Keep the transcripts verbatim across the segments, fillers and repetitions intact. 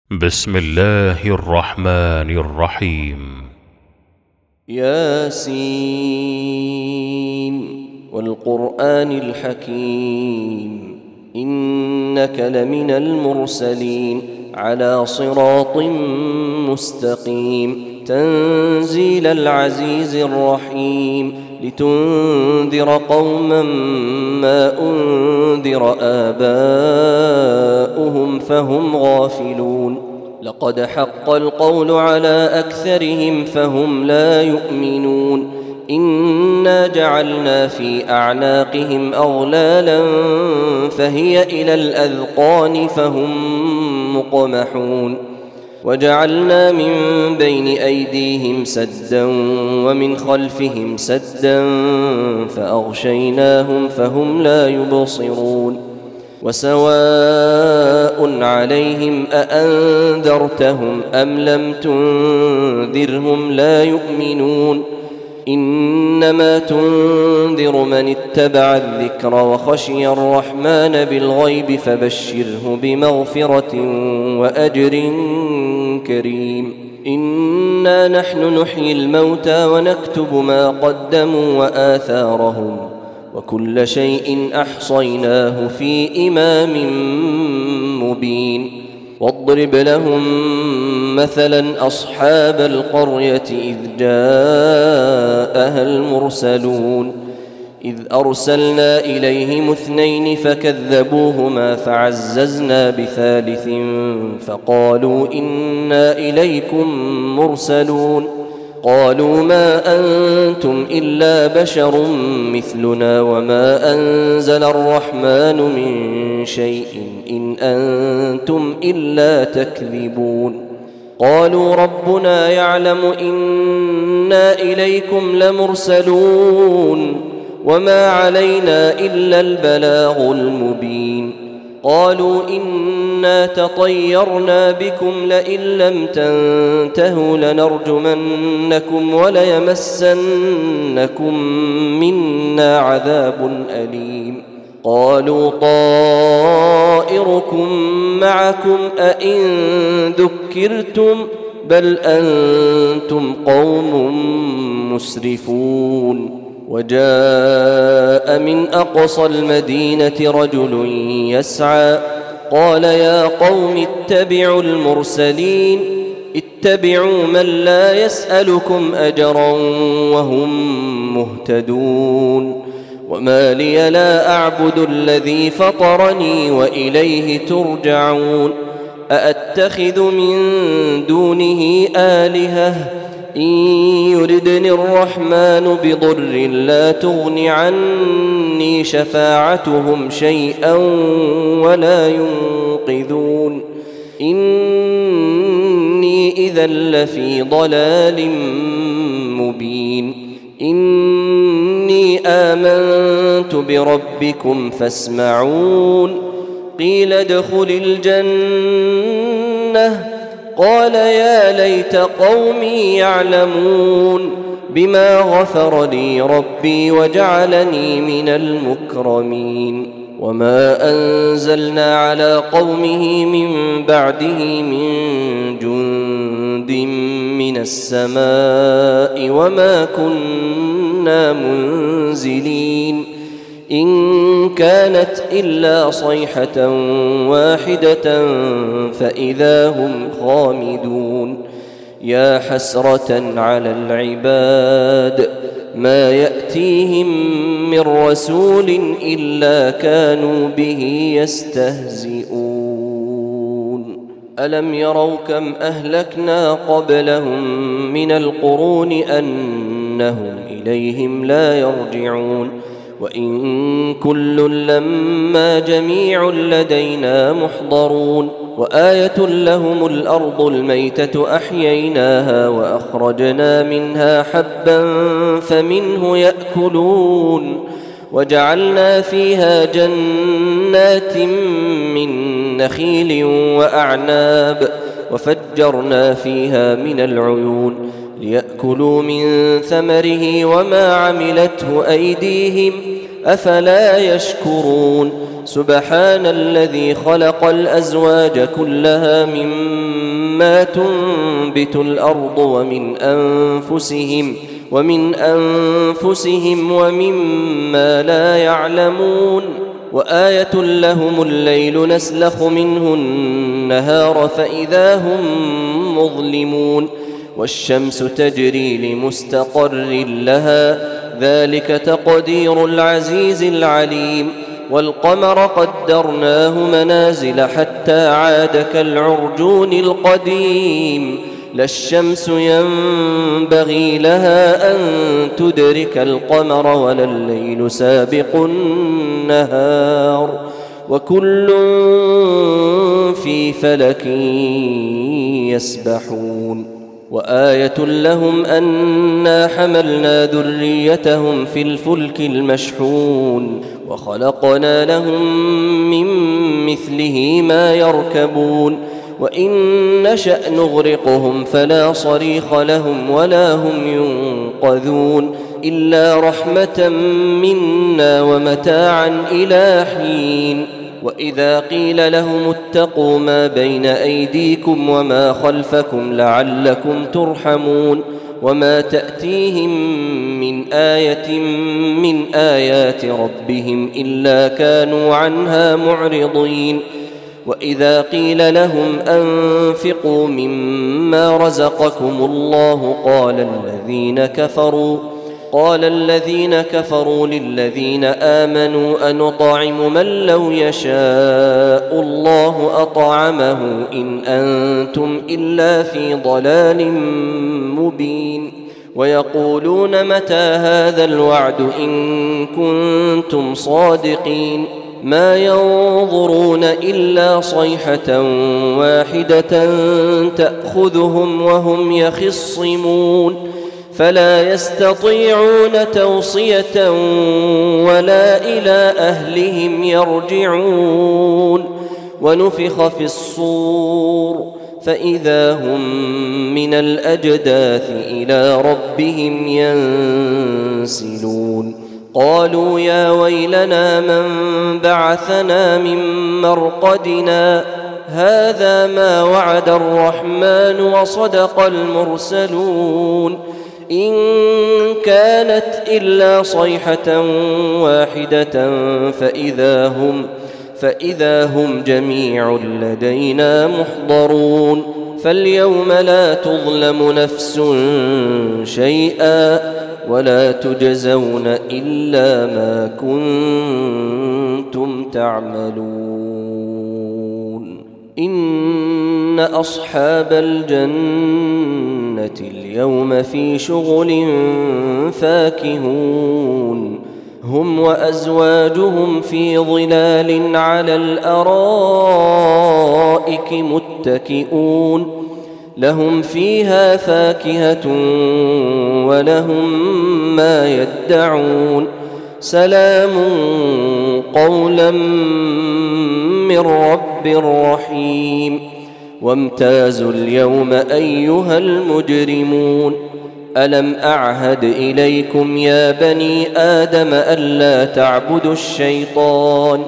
بسم الله الرحمن الرحيم. ياسين والقرآن الحكيم إنك لمن المرسلين على صراط مستقيم تنزيل العزيز الرحيم لتنذر قوما ما أنذر آباؤهم فهم غافلون لقد حق القول على أكثرهم فهم لا يؤمنون إنا جعلنا في أعناقهم أغلالا فهي إلى الأذقان فهم مقمحون وجعلنا من بين أيديهم سدا ومن خلفهم سدا فأغشيناهم فهم لا يبصرون وسواء عليهم أأنذرتهم أم لم تنذرهم لا يؤمنون إنما تنذر من اتبع الذكر وخشي الرحمن بالغيب فبشره بمغفرة وأجر كريم إنا نحن نحيي الموتى ونكتب ما قدموا وآثارهم وكل شيء أحصيناه في إمام مبين واضرب لهم مثلا أصحاب القرية إذ جاءها المرسلون إذ أرسلنا إليهم اثنين فكذبوهما فعززنا بثالث فقالوا إنا إليكم مرسلون قالوا ما أنتم إلا بشر مثلنا وما أنزل الرحمن من شيء إن أنتم إلا تكذبون قالوا ربنا يعلم إنا إليكم لمرسلون وما علينا إلا البلاغ المبين قالوا إنا تطيرنا بكم لئن لم تنتهوا لنرجمنكم وليمسنكم منا عذاب أليم قالوا طائركم معكم أئن ذكرتم بل أنتم قوم مسرفون وجاء من أقصى المدينة رجل يسعى قال يا قوم اتبعوا المرسلين اتبعوا من لا يسألكم أجرا وهم مهتدون وما لي لا أعبد الذي فطرني وإليه ترجعون أأتخذ من دونه آلهة إن يردني الرحمن بضر لا تغن عني شفاعتهم شيئا ولا ينقذون إني إذا لفي ضلال مبين إني آمنت بربكم فاسمعون قيل ادخل الجنة قال يا ليت قومي يعلمون بما غفر لي ربي وجعلني من المكرمين وما أنزلنا على قومه من بعده من جند من السماء وما كنا منزلين إن كانت إلا صيحة واحدة فإذا هم خامدون يا حسرة على العباد ما يأتيهم من رسول إلا كانوا به يستهزئون ألم يروا كم أهلكنا قبلهم من القرون أنهم إليهم لا يرجعون وإن كل لما جميع لدينا محضرون وآية لهم الأرض الميتة أحييناها وأخرجنا منها حبا فمنه يأكلون وجعلنا فيها جنات من نخيل وأعناب وفجرنا فيها من العيون ليأكلوا من ثمره وما عملته أيديهم أفلا يشكرون سبحان الذي خلق الأزواج كلها مما مما تنبت الأرض ومن أنفسهم ومن أنفسهم ومما لا يعلمون وآية لهم الليل نسلخ منه النهار فإذا هم مظلمون والشمس تجري لمستقر لها ذلك تقدير العزيز العليم والقمر قدرناه منازل حتى عاد كالعرجون القديم لا الشمس ينبغي لها أن تدرك القمر ولا الليل سابق النهار وكل في فلك يسبحون وآية لهم أنا حملنا ذريتهم في الفلك المشحون وخلقنا لهم من مثله ما يركبون وإن نشأ نغرقهم فلا صريخ لهم ولا هم ينقذون إلا رحمة منا ومتاعا إلى حين وإذا قيل لهم اتقوا ما بين أيديكم وما خلفكم لعلكم ترحمون وما تأتيهم من آية من آيات ربهم إلا كانوا عنها معرضين وإذا قيل لهم أنفقوا مما رزقكم الله قال الذين كفروا قال الذين كفروا للذين آمنوا أنطعم من لو يشاء الله أطعمه إن أنتم إلا في ضلال مبين ويقولون متى هذا الوعد إن كنتم صادقين ما ينظرون إلا صيحة واحدة تأخذهم وهم يخصمون فلا يستطيعون توصية ولا إلى أهلهم يرجعون ونفخ في الصور فإذا هم من الأجداث إلى ربهم ينسلون قالوا يا ويلنا من بعثنا من مرقدنا هذا ما وعد الرحمن وصدق المرسلون إن كانت إلا صيحة واحدة فإذا هم فإذا هم جميع لدينا محضرون فاليوم لا تظلم نفس شيئا ولا تجزون إلا ما كنتم تعملون إن أصحاب الجنة اليوم في شغل فاكهون هم وأزواجهم في ظلال على الأرائك متكئون لهم فيها فاكهة ولهم ما يدعون سلام قولا من رب رحيم وامتازوا اليوم أيها المجرمون ألم أعهد إليكم يا بني آدم ألا تعبدوا الشيطان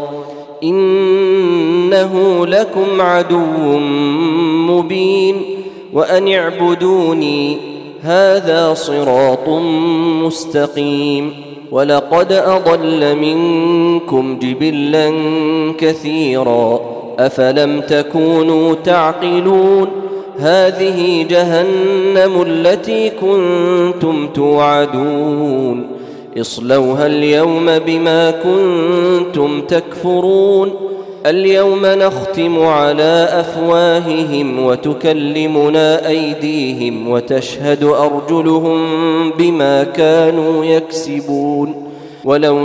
إنه لكم عدو مبين وأن اعبدوني هذا صراط مستقيم ولقد أضل منكم جبلا كثيرا أفلم تكونوا تعقلون هذه جهنم التي كنتم توعدون اصلوها اليوم بما كنتم تكفرون اليوم نختم على أفواههم وتكلمنا أيديهم وتشهد أرجلهم بما كانوا يكسبون ولو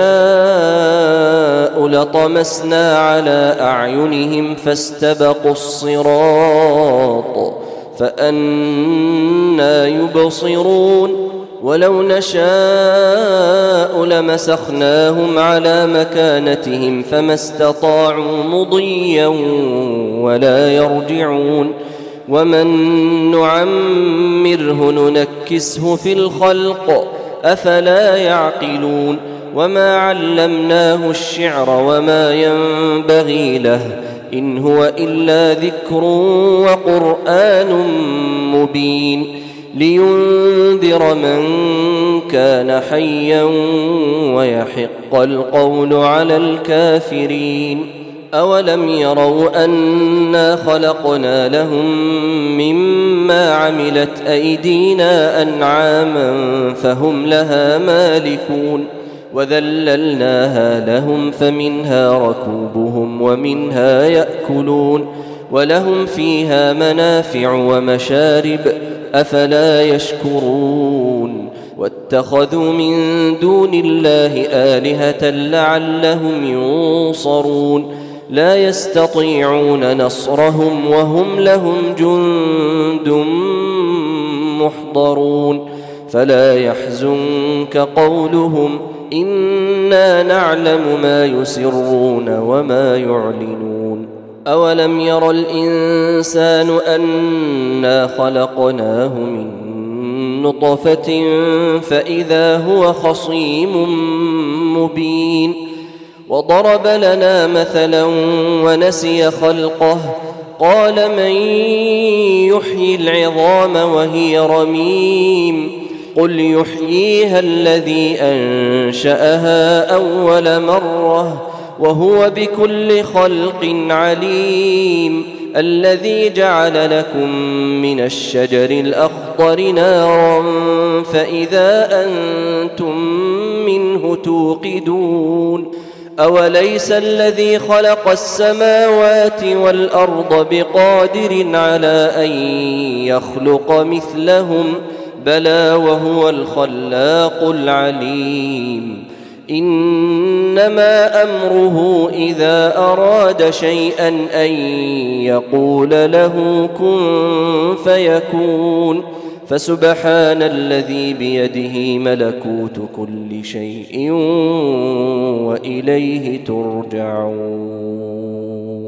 نشاء لطمسنا على أعينهم فاستبقوا الصراط فأنى يبصرون ولو نشاء لمسخناهم على مكانتهم فما استطاعوا مضيا ولا يرجعون ومن نعمره ننكسه في الخلق أفلا يعقلون وما علمناه الشعر وما ينبغي له إن هو إلا ذكر وقرآن مبين لينذر من كان حيا ويحق القول على الكافرين أولم يروا أنا خلقنا لهم مما عملت أيدينا أنعاما فهم لها مالكون وذللناها لهم فمنها ركوبهم ومنها يأكلون ولهم فيها منافع ومشارب أفلا يشكرون واتخذوا من دون الله آلهة لعلهم ينصرون لا يستطيعون نصرهم وهم لهم جند محضرون فلا يحزنك قولهم إنا نعلم ما يسرون وما يعلنون أولم ير الإنسان أنا خلقناه من نطفة فإذا هو خصيم مبين وضرب لنا مثلا ونسي خلقه قال من يحيي العظام وهي رميم قل يحييها الذي أنشأها أول مرة وهو بكل خلق عليم الذي جعل لكم من الشجر الأخضر نارا فإذا أنتم منه توقدون أوليس الذي خلق السماوات والأرض بقادر على أن يخلق مثلهم بلى وهو الخلاق العليم إنما أمره إذا أراد شيئا أن يقول له كن فيكون فسبحان الذي بيده ملكوت كل شيء وإليه ترجعون.